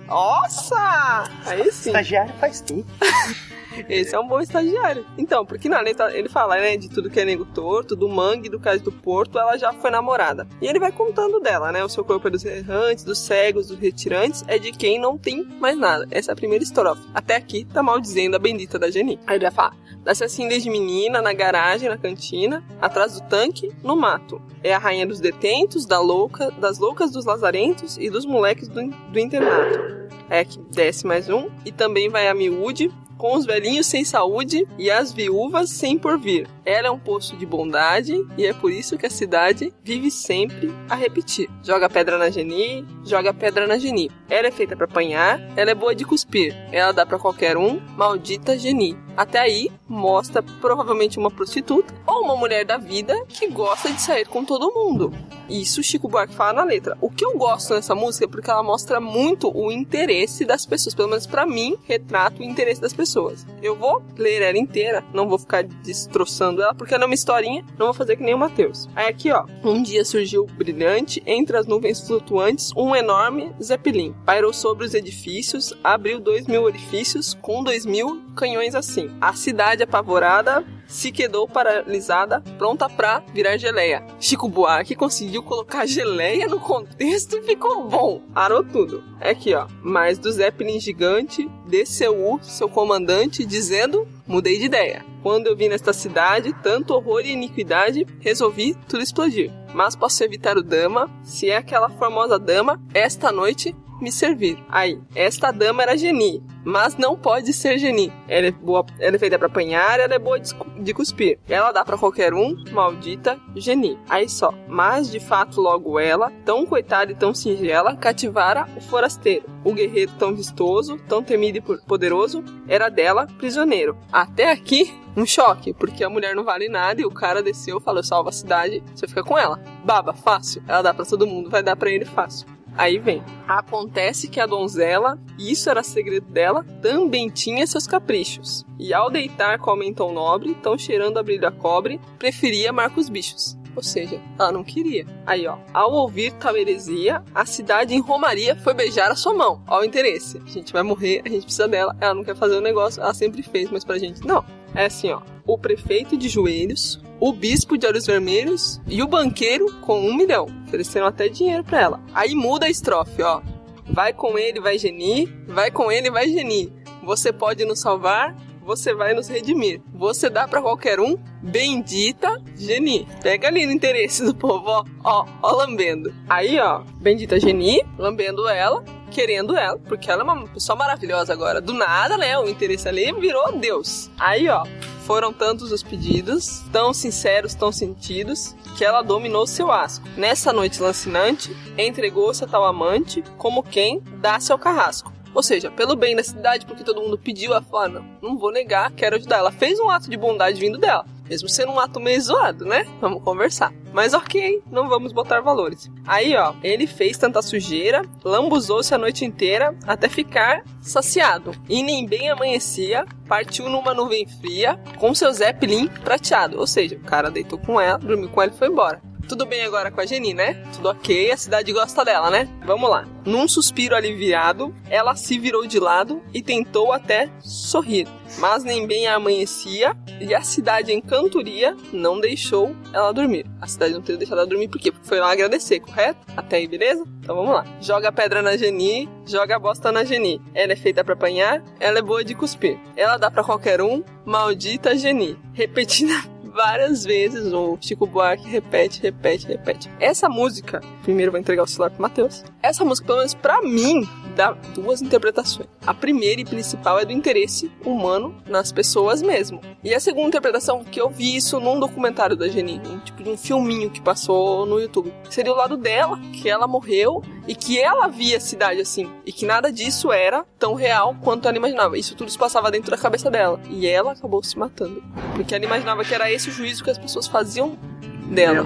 Nossa! Aí sim. Estagiário faz tudo. Esse é um bom estagiário. Então, porque na letra ele fala, né, de tudo que é nego torto, do mangue, do cais do porto, ela já foi namorada. E ele vai contando dela, né, o seu corpo é dos errantes, dos cegos, dos retirantes, é de quem não tem mais nada. Essa é a primeira estrofe. Até aqui tá maldizendo a bendita da Geni. Aí ele vai falar, nasce assim desde menina, na garagem, na cantina, atrás do tanque, no mato. É a rainha dos detentos, da louca, das loucas dos lazarentos e dos moleques do, do internato. É aqui, desce mais um. E também vai a miúde, com os velhinhos sem saúde e as viúvas sem porvir. Ela é um poço de bondade e é por isso que a cidade vive sempre a repetir. Joga pedra na Geni, joga pedra na Geni. Ela é feita pra apanhar, ela é boa de cuspir. Ela dá pra qualquer um, maldita Geni. Até aí, mostra provavelmente uma prostituta ou uma mulher da vida que gosta de sair com todo mundo. Isso Chico Buarque fala na letra. O que eu gosto nessa música é porque ela mostra muito o interesse das pessoas. Pelo menos pra mim, retrata o interesse das pessoas. Eu vou ler ela inteira, não vou ficar destroçando ela, porque ela é uma historinha, não vou fazer que nem o Matheus. Aí aqui, ó. Um dia surgiu brilhante, entre as nuvens flutuantes, um enorme Zeppelin. Pairou sobre os edifícios, abriu dois mil orifícios, com dois mil canhões assim. A cidade apavorada se quedou paralisada, pronta pra virar geleia. Chico Buarque conseguiu colocar geleia no contexto e ficou bom. Arou tudo. É aqui, ó. Mas do Zeppelin gigante, desceu o seu comandante, dizendo, mudei de ideia. Quando eu vi nesta cidade tanto horror e iniquidade, resolvi tudo explodir. Mas posso evitar o dama, se é aquela formosa dama, esta noite me servir. Aí, esta dama era Geni, mas não pode ser Geni. Ela é boa, ela é feita pra apanhar, ela é boa de, de cuspir. Ela dá pra qualquer um, maldita Geni. Aí só, mas de fato logo ela, tão coitada e tão singela, cativara o forasteiro. O guerreiro tão vistoso, tão temido e poderoso, era dela prisioneiro. Até aqui, um choque, porque a mulher não vale nada e o cara desceu, falou, salva a cidade, você fica com ela. Baba, fácil. Ela dá pra todo mundo, vai dar pra ele fácil. Aí vem, acontece que a donzela, e isso era segredo dela, também tinha seus caprichos. E ao deitar com homem tão nobre, tão cheirando a brilho a cobre, preferia amar com os bichos. Ou seja, ela não queria. Aí, ó, ao ouvir tal heresia, a cidade em Romaria foi beijar a sua mão. Ó o interesse. A gente vai morrer, a gente precisa dela, ela não quer fazer o negócio, ela sempre fez, mas pra gente não. É assim, ó, o prefeito de joelhos, o bispo de olhos vermelhos e o banqueiro com um milhão, oferecendo até dinheiro pra ela. Aí muda a estrofe, ó. Vai com ele, vai Geni, vai com ele, vai Geni. Você pode nos salvar, você vai nos redimir. Você dá pra qualquer um, bendita Geni. Pega ali no interesse do povo, ó, ó, ó, lambendo. Aí, ó, bendita Geni, lambendo ela, querendo ela, porque ela é uma pessoa maravilhosa agora. Do nada, né, o interesse ali virou Deus. Aí, ó, foram tantos os pedidos, tão sinceros, tão sentidos, que ela dominou seu asco. Nessa noite lancinante, entregou-se a tal amante, como quem dá seu carrasco. Ou seja, pelo bem da cidade, porque todo mundo pediu, ela falou, não, não vou negar, quero ajudar. Ela fez um ato de bondade vindo dela. Mesmo sendo um ato meio zoado, né? Vamos conversar. Mas ok, não vamos botar valores. Aí, ó, ele fez tanta sujeira, lambuzou-se a noite inteira até ficar saciado. E nem bem amanhecia, partiu numa nuvem fria com seu Zeppelin prateado. Ou seja, o cara deitou com ela, dormiu com ela e foi embora. Tudo bem agora com a Geni, né? Tudo ok, a cidade gosta dela, né? Vamos lá. Num suspiro aliviado, ela se virou de lado e tentou até sorrir. Mas nem bem amanhecia e a cidade em cantoria não deixou ela dormir. A cidade não teria deixado ela dormir por quê? Porque foi lá agradecer, correto? Até aí, beleza? Então vamos lá. Joga a pedra na Geni, joga a bosta na Geni. Ela é feita pra apanhar, ela é boa de cuspir. Ela dá pra qualquer um, maldita Geni. Repetida várias vezes, o Chico Buarque repete, repete, repete. Essa música, primeiro vou entregar o celular pro Matheus. Essa música, pelo menos pra mim, dá duas interpretações. A primeira e principal é do interesse humano nas pessoas mesmo. E a segunda interpretação, que eu vi isso num documentário da Geni, um tipo de um filminho que passou no YouTube, seria o lado dela, que ela morreu e que ela via a cidade assim, e que nada disso era tão real quanto ela imaginava. Isso tudo se passava dentro da cabeça dela. E ela acabou se matando, porque ela imaginava que era esse o juízo que as pessoas faziam dela.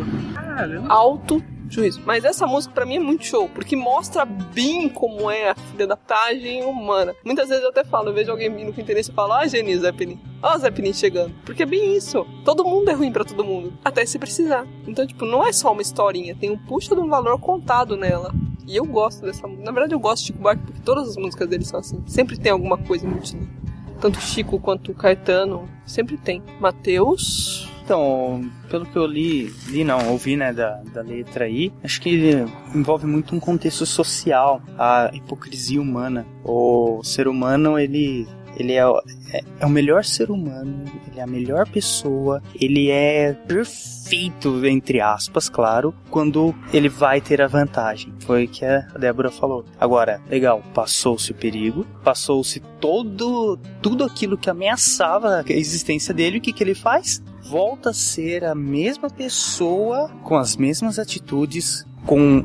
Alto juízo. Mas essa música pra mim é muito show, porque mostra bem como é a filha da pagem humana. Muitas vezes eu até falo, eu vejo alguém vindo com interesse e falo, ó, ah, Geni, Zeppelin. Ó, o Zeppelin chegando. Porque é bem isso. Todo mundo é ruim pra todo mundo, até se precisar. Então, tipo, não é só uma historinha, tem um puxa de um valor contado nela. E eu gosto dessa música. Na verdade, eu gosto de Chico Buarque porque todas as músicas dele são assim. Sempre tem alguma coisa embutida. Tanto Chico quanto Caetano, sempre tem. Matheus... Então, pelo que eu li, li não, ouvi, né, da, da letra aí, acho que envolve muito um contexto social, a hipocrisia humana. O ser humano, ele, ele é, é, é o melhor ser humano, ele é a melhor pessoa, ele é perfeito, entre aspas, claro, quando ele vai ter a vantagem. Foi o que a Débora falou. Agora, legal, passou-se o perigo, passou-se todo, tudo aquilo que ameaçava a existência dele, e o que, que ele faz? Volta a ser a mesma pessoa, com as mesmas atitudes, com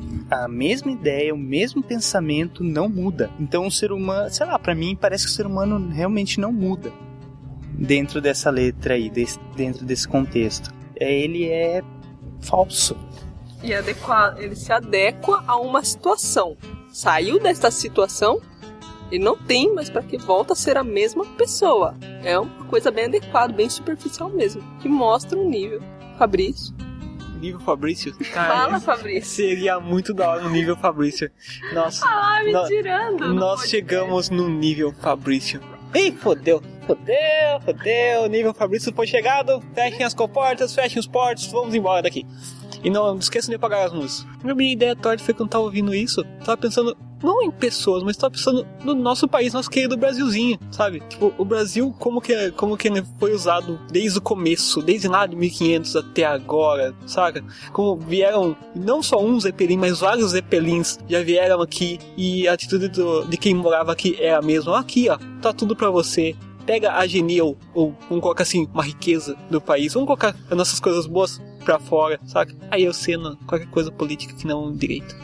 a mesma ideia, o mesmo pensamento, não muda. Então o ser humano, sei lá, pra mim parece que o ser humano realmente não muda dentro dessa letra aí, desse, dentro desse contexto. Ele é falso. E adequa, ele se adequa a uma situação. Saiu dessa situação, ele não tem, mas para que volta a ser a mesma pessoa. É uma coisa bem adequada, bem superficial mesmo, que mostra um nível. Fabrício. Nível Fabrício? Fala, Fabrício. Seria muito da hora no nível Fabrício. Nossa. Ah, me no, tirando. Nós chegamos no nível Fabrício. Ih, fodeu. Fodeu, fodeu. Nível Fabrício foi chegado. Fechem as comportas, fechem os portos. Vamos embora daqui. E não, não esqueçam de apagar as luzes. A minha ideia torta foi quando eu tava ouvindo isso. Tava pensando, não em pessoas, mas tava pensando no nosso país, nosso querido Brasilzinho, sabe? Tipo, o Brasil, como que, como que ele foi usado desde o começo, desde lá de mil e quinhentos até agora, saca? Como vieram, não só um Zeppelin, mas vários Zeppelins já vieram aqui. E a atitude do, de quem morava aqui é a mesma. Aqui, ó, tá tudo pra você. Pega a Geni ou, ou vamos colocar assim, uma riqueza do país. Vamos colocar as nossas coisas boas pra fora, saca? Aí eu sendo qualquer coisa política que não direito.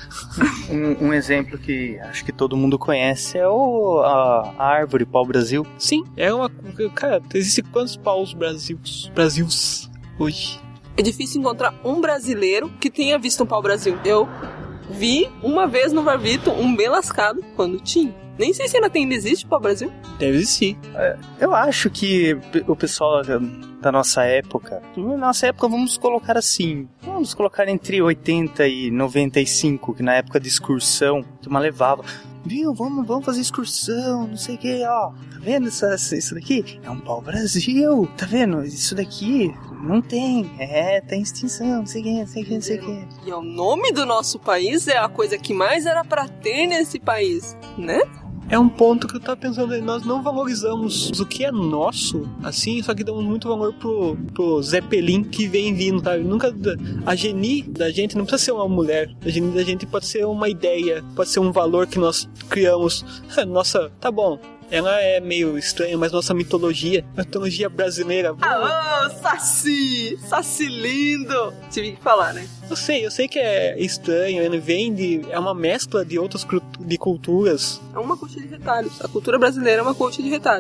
Um, um exemplo que acho que todo mundo conhece é o, a, a árvore pau-brasil. Sim, é uma... Cara, existem quantos paus Brasils, Brasils hoje? É difícil encontrar um brasileiro que tenha visto um pau-brasil. Eu vi uma vez no Varvito um bem lascado quando tinha. Nem sei se ainda tem, ainda existe pau-brasil. Deve existir. É, eu acho que o pessoal da nossa época, na nossa época vamos colocar assim, vamos colocar entre oitenta e noventa e cinco, que na época de excursão, tu uma levava, viu, vamos, vamos fazer excursão, não sei o que, ó, tá vendo essa, isso daqui? É um pau-brasil, tá vendo? Isso daqui não tem, é, tá em extinção, não sei o que, não sei o que, não sei o que. E o nome do nosso país é a coisa que mais era pra ter nesse país, né? É um ponto que eu tava pensando, nós não valorizamos o que é nosso, assim, só que damos muito valor pro, pro Zeppelin que vem vindo, sabe? Nunca, a Geni da gente não precisa ser uma mulher, a Geni da gente pode ser uma ideia, pode ser um valor que nós criamos. Nossa, tá bom, ela é meio estranha, mas nossa mitologia, a mitologia brasileira... Ah, oh, Saci! Saci lindo! Tive que falar, né? Eu sei, eu sei que é estranho, ele vem de... É uma mescla de outras de culturas. É uma coxa de retalhos. A cultura brasileira é uma coxa de retalhos.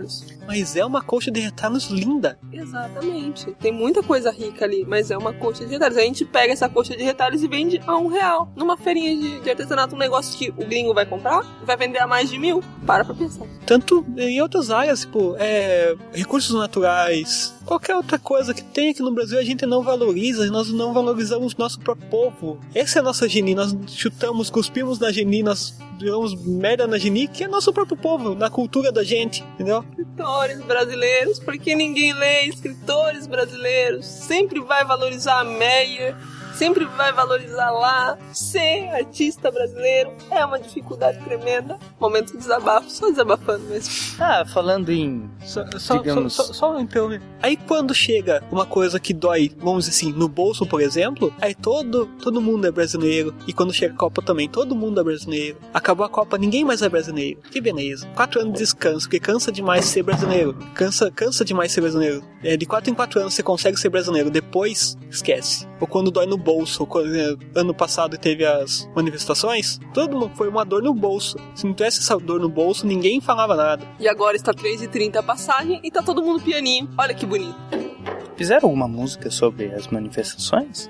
mas é uma coxa de retalhos linda. Exatamente. Tem muita coisa rica ali, mas é uma coxa de retalhos. A gente pega essa coxa de retalhos e vende a um real. Numa feirinha de, de artesanato, um negócio que o gringo vai comprar, vai vender a mais de mil. Para pra pensar. Tanto em outras áreas, tipo, é, recursos naturais, qualquer outra coisa que tem aqui no Brasil, a gente não valoriza, nós não valorizamos nosso próprio povo. Essa é a nossa geni, nós chutamos, cuspimos na geni, nós viramos merda na geni, que é nosso próprio povo, na cultura da gente, entendeu? Escritores brasileiros, porque ninguém lê escritores brasileiros, sempre vai valorizar a Meyer, sempre vai valorizar lá. Ser artista brasileiro é uma dificuldade tremenda. Momento de desabafo, só desabafando mesmo. Ah, falando em... Só, só, digamos... só, só, só interromper. Aí quando chega uma coisa que dói, vamos dizer assim, no bolso, por exemplo, aí todo, todo mundo é brasileiro. E quando chega a Copa também, todo mundo é brasileiro. Acabou a Copa, ninguém mais é brasileiro. Que beleza. Quatro anos de descanso, porque cansa demais ser brasileiro. Cansa, cansa demais ser brasileiro. É, de quatro em quatro anos você consegue ser brasileiro. Depois, esquece. Ou quando dói no bolso, ou quando, ano passado teve as manifestações, todo mundo foi uma dor no bolso. Se não tivesse essa dor no bolso, ninguém falava nada. E agora está três e trinta a passagem e tá todo mundo pianinho. Olha que bonito. Fizeram alguma música sobre as manifestações?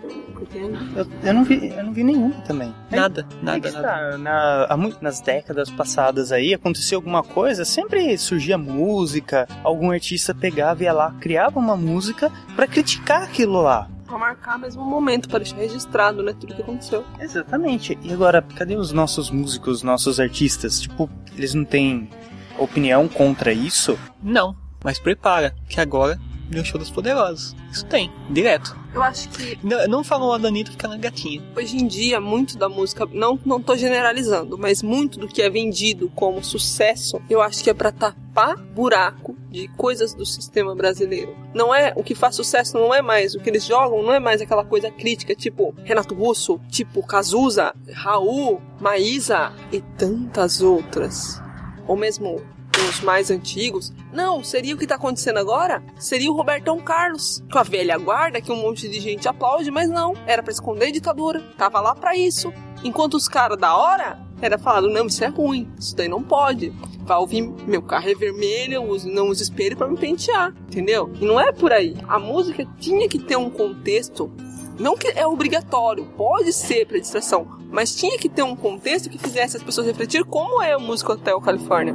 Eu, eu, não, vi, eu não vi nenhuma também. Nada, Aí, nada, aí nada. tá, na, há muito, nas décadas passadas aí, aconteceu alguma coisa, sempre surgia música, algum artista pegava e ia lá, criava uma música pra criticar aquilo lá. Pra marcar mesmo um momento, para deixar registrado, né, tudo que aconteceu. Exatamente. E agora, cadê os nossos músicos, nossos artistas? Tipo, eles não têm opinião contra isso? Não, mas prepara, que agora vem o Show dos Poderosos. Isso tem, direto. Eu acho que Não, não falam lá da Anitta ficar na gatinha. hoje em dia, muito da música, não, não tô generalizando, mas muito do que é vendido como sucesso, eu acho que é pra tapar buraco de coisas do sistema brasileiro. Não é, o que faz sucesso não é mais, o que eles jogam não é mais aquela coisa crítica, tipo Renato Russo, tipo Cazuza, Raul, Maísa e tantas outras. Ou mesmo os mais antigos. Não, seria o que tá acontecendo agora? Seria o Robertão Carlos, com a velha guarda que um monte de gente aplaude, mas não, era pra esconder a ditadura, tava lá pra isso. Enquanto os caras da hora era falado, não, isso é ruim, isso daí não pode. Vai ouvir, meu carro é vermelho, eu uso, não uso espelho pra me pentear, entendeu? E não é por aí. A música tinha que ter um contexto, não que é obrigatório, pode ser pra distração, mas tinha que ter um contexto que fizesse as pessoas refletir como é o Músico Hotel Califórnia.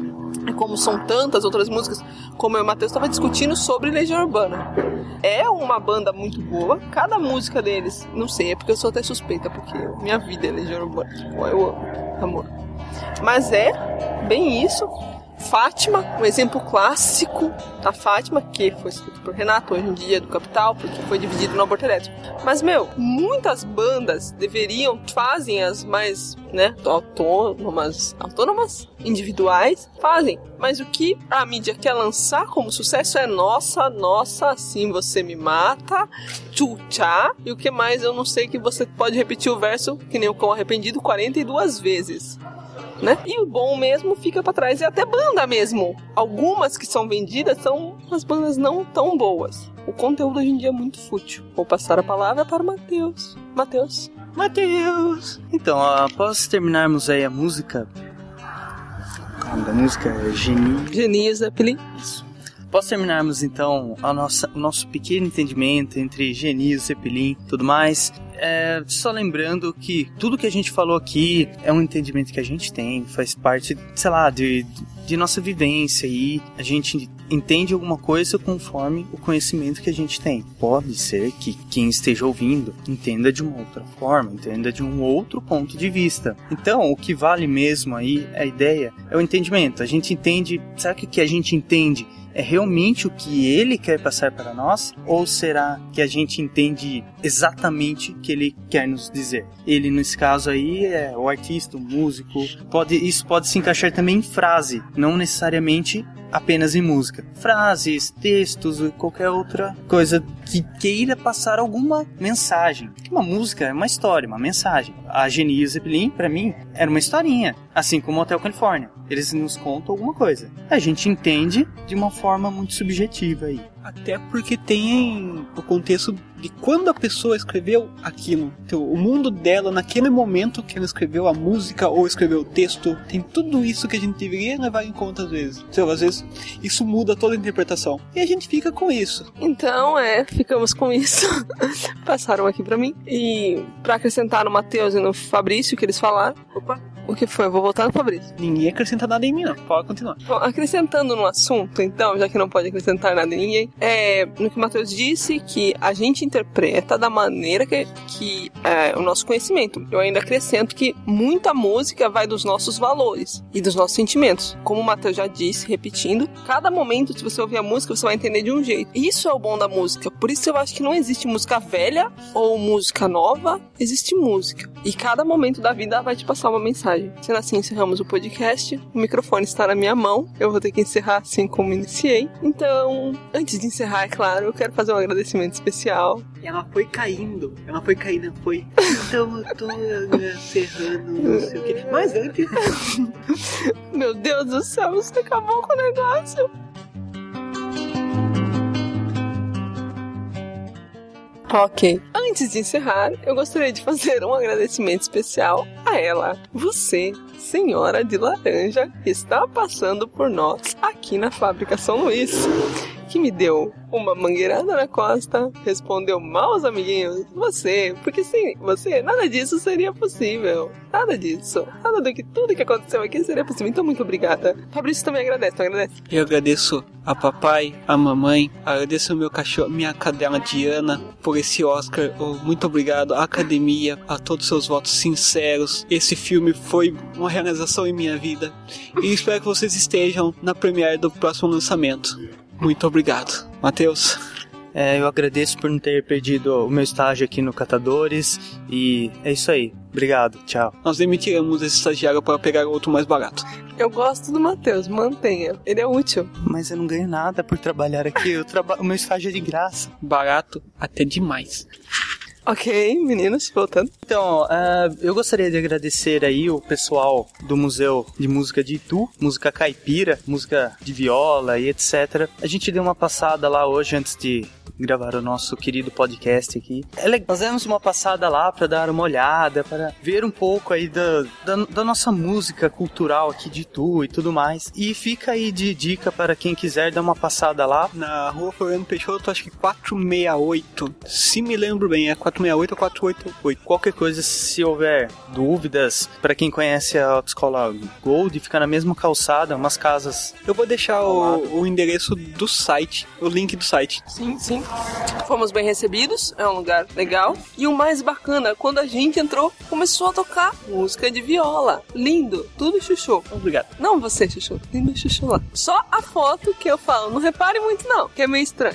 Como são tantas outras músicas, como eu e o Matheus estava discutindo sobre Legião Urbana. É uma banda muito boa, cada música deles, não sei, é porque eu sou até suspeita, porque minha vida é Legião Urbana, eu amo, amor. Mas é bem isso. Fátima, um exemplo clássico da Fátima, que foi escrito por Renato, hoje em dia do Capital, porque foi dividido no aborto elétrico. Mas, meu, muitas bandas deveriam, fazem as mais, né, autônomas, autônomas, individuais, fazem. Mas o que a mídia quer lançar como sucesso é nossa, nossa, assim você me mata, tchutchá, e o que mais eu não sei, que você pode repetir o verso, que nem o Cão Arrependido, quarenta e duas vezes. Né? E o bom mesmo fica pra trás, e até banda mesmo. Algumas que são vendidas são as bandas não tão boas. O conteúdo hoje em dia é muito fútil. Vou passar a palavra para o Matheus. Matheus. Matheus! Então, após terminarmos aí a música... O nome da música é Geni... Geni Zeppelin. Isso. Após terminarmos então a nossa, o nosso pequeno entendimento entre Geni e Zeppelin e tudo mais... É, só lembrando que tudo que a gente falou aqui é um entendimento que a gente tem, faz parte, sei lá, de, de nossa vivência, e a gente entende alguma coisa conforme o conhecimento que a gente tem. Pode ser que quem esteja ouvindo entenda de uma outra forma, entenda de um outro ponto de vista. Então, o que vale mesmo aí, a ideia, é o entendimento. A gente entende, será que o que a gente entende é realmente o que ele quer passar para nós? Ou será que a gente entende exatamente o que ele quer nos dizer? Ele, nesse caso aí, é o artista, o músico. Pode, isso pode se encaixar também em frase, não necessariamente apenas em música. Frases, textos e qualquer outra coisa que queira passar alguma mensagem. Uma música é uma história, uma mensagem. a Geni e o Zeppelin, pra mim, era uma historinha. Assim como o Hotel Califórnia. Eles nos contam alguma coisa. A gente entende de uma forma muito subjetiva aí. Até porque tem o contexto de quando a pessoa escreveu aquilo. Então, o mundo dela, naquele momento que ela escreveu a música ou escreveu o texto, tem tudo isso que a gente deveria levar em conta às vezes. Então, às vezes, isso muda toda a interpretação. E a gente fica com isso. Então, é, ficamos com isso. Passaram aqui pra mim. E pra acrescentar no Matheus e no Fabrício que eles falaram... Opa! O que foi? Eu vou voltar no Fabrício. Ninguém acrescenta nada em mim, não. Pode continuar. Bom, acrescentando no assunto, então, já que não pode acrescentar nada em ninguém, é, no que o Matheus disse, que a gente interpreta da maneira que, que é o nosso conhecimento. Eu ainda acrescento que muita música vai dos nossos valores e dos nossos sentimentos. Como o Matheus já disse, repetindo, cada momento, se você ouvir a música, você vai entender de um jeito. Isso é o bom da música. Por isso eu acho que não existe música velha ou música nova. Existe música. E cada momento da vida vai te passar uma mensagem. Sendo assim, encerramos o podcast. O microfone está na minha mão. Eu vou ter que encerrar assim como iniciei. Então, antes de encerrar, é claro, eu quero fazer um agradecimento especial. Ela foi caindo. Ela foi caindo, foi... Então eu tô encerrando, não sei o quê. Mas antes... Meu Deus do céu, você acabou com o negócio. Ok. Antes de encerrar, eu gostaria de fazer um agradecimento especial a ela. Você, senhora de laranja, que está passando por nós aqui na Fábrica São Luís, que me deu uma mangueirada na costa, respondeu mal aos amiguinhos. Você, porque sem você, nada disso seria possível. Nada disso. Nada do que tudo que aconteceu aqui seria possível. Então, muito obrigada. Fabrício também agradece, tu agradece? Eu agradeço a papai, a mamãe, agradeço o meu cachorro, minha cadela Diana, por esse Oscar. Muito obrigado à academia, a todos os seus votos sinceros. Esse filme foi uma realização em minha vida. E espero que vocês estejam na premiere do próximo lançamento. Muito obrigado. Matheus? É, eu agradeço por não ter perdido o meu estágio aqui no Catadores. E é isso aí. Obrigado. Tchau. Nós demitiremos esse estagiário para pegar outro mais barato. Eu gosto do Matheus. Mantenha. Ele é útil. Mas eu não ganho nada por trabalhar aqui. Eu traba... O meu estágio é de graça. Barato até demais. Ok, meninos, voltando. Então, uh, eu gostaria de agradecer aí o pessoal do Museu de Música de Itu, música caipira, música de viola e etcétera. A gente deu uma passada lá hoje antes de gravar o nosso querido podcast aqui. É legal. Nós demos uma passada lá para dar uma olhada, para ver um pouco aí da, da, da nossa música cultural aqui de Itu e tudo mais. E fica aí de dica para quem quiser dar uma passada lá. Na rua Floriano Peixoto, acho que quatrocentos e sessenta e oito. Se me lembro bem, é quatrocentos e sessenta e oito ou quatrocentos e oitenta e oito. Qualquer coisa, se houver dúvidas, para quem conhece a Autoescola Gold, fica na mesma calçada, umas casas. Eu vou deixar o, o endereço do site, o link do site. Sim, sim. Fomos bem recebidos, é um lugar legal. E o mais bacana, quando a gente entrou, começou a tocar música de viola. Lindo, tudo chuchu. Obrigado. Não você, chuchu, lindo chuchu lá. Só a foto que eu falo, não repare muito não, que é meio estranho.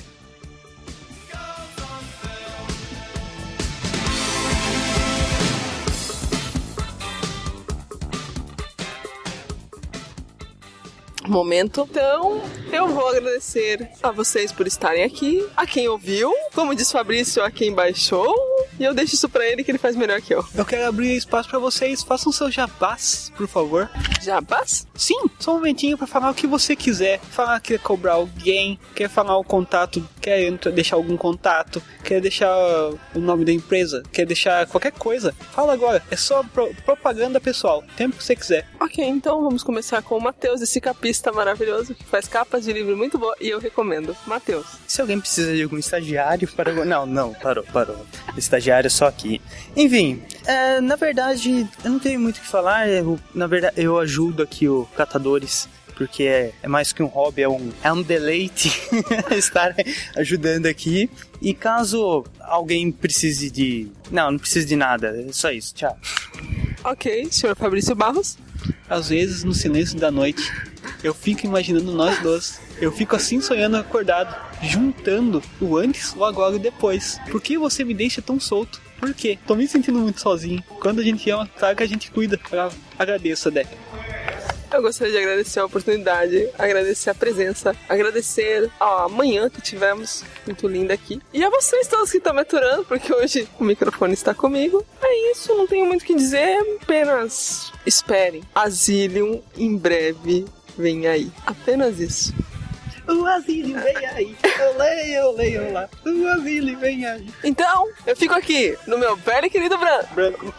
Momento. Então, eu vou agradecer a vocês por estarem aqui, a quem ouviu, como diz Fabrício, a quem baixou, e eu deixo isso pra ele que ele faz melhor que eu. Eu quero abrir espaço pra vocês, façam seus jabás, por favor. Jabás? Sim, só um momentinho pra falar o que você quiser. Falar que quer cobrar alguém, quer falar o contato, quer deixar algum contato, quer deixar o nome da empresa, quer deixar qualquer coisa. Fala agora, é só pro- propaganda pessoal, tempo que você quiser. Ok, então vamos começar com o Matheus, esse capista maravilhoso que faz capas de livro muito boa e eu recomendo. Matheus. Se alguém precisa de algum estagiário para... Não, não, parou, parou. Estagiário só aqui. Enfim, é, na verdade, eu não tenho muito o que falar. Eu, na verdade, eu ajudo aqui o Catadores, porque é, é mais que um hobby, é um, é um deleite estar ajudando aqui. E caso alguém precise de... Não, não precisa de nada, é só isso, tchau. Ok, senhor Fabrício Barros. Às vezes, no silêncio da noite, eu fico imaginando nós dois. Eu fico assim sonhando acordado, juntando o antes, o agora e o depois. Por que você me deixa tão solto? Por quê? Tô me sentindo muito sozinho. Quando a gente ama, claro que a gente cuida. Eu agradeço, Adé. Eu gostaria de agradecer a oportunidade, agradecer a presença, agradecer a manhã que tivemos, muito linda aqui. E a vocês todos que estão me aturando, porque hoje o microfone está comigo. É isso, não tenho muito o que dizer, apenas esperem. Asylum em breve vem aí. Apenas isso. O Asylum vem aí, olê, olê, olá. O Asylum vem aí. Então, eu fico aqui no meu velho e querido branco. Branco.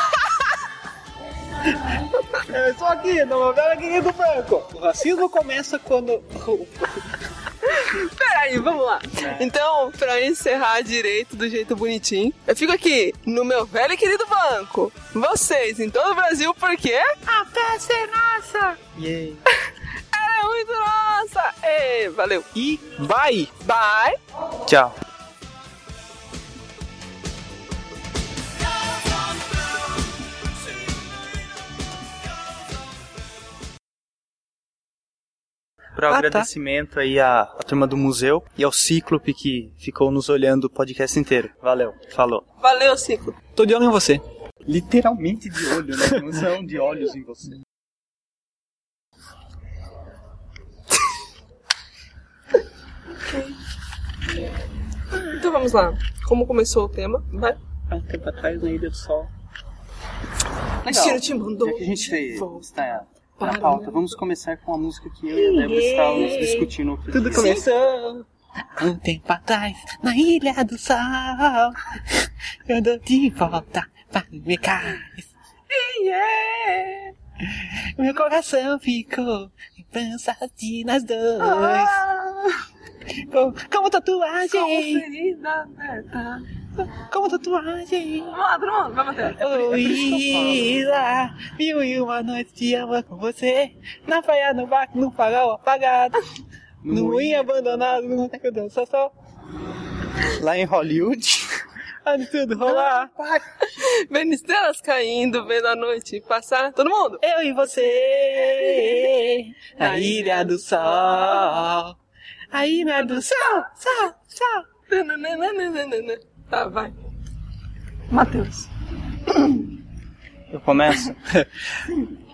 Eu estou aqui no meu velho querido branco. O racismo começa quando... Peraí, vamos lá. Então, pra encerrar direito do jeito bonitinho, eu fico aqui no meu velho e querido banco. Vocês em todo o Brasil, porque a peça é nossa. Yeah. Ela é muito nossa. Ei, valeu. E vai. Bye. Tchau. Para o Ah, agradecimento tá. aí à, à turma do museu e ao Cíclope que ficou nos olhando o podcast inteiro. Valeu, falou. Valeu, Ciclo. Tô de olho em você. Literalmente de olho, né? Não de olhos em você. Então vamos lá. Como começou o tema? Vai. Há um tempo atrás na Ilha do Sol. Destino te mandou. Já que a gente fez, está na Para, pauta, né? vamos começar com a música que eu e a Débora estávamos discutindo outro Tudo dia. começou um tempo atrás na Ilha do Sol. Eu dou de volta para minha casa. Yeah. Meu coração ficou em pensativa nas dois. Ah, Como, como tatuagem. como ferida aberta. Como tatuagem. Vamos lá, todo mundo, vai bater. Oi, lá, mil e uma noites de amor com você. Na praia, no barco, no farol apagado. No moinho abandonado, no que eu danço só. Lá em Hollywood. Onde tudo rolar. Vendo estrelas caindo, vendo a noite passar. Todo mundo. Eu e você. Na Ilha do Sol. A Ilha do Sol, Sol, Sol. Tá, vai. Matheus. Eu começo?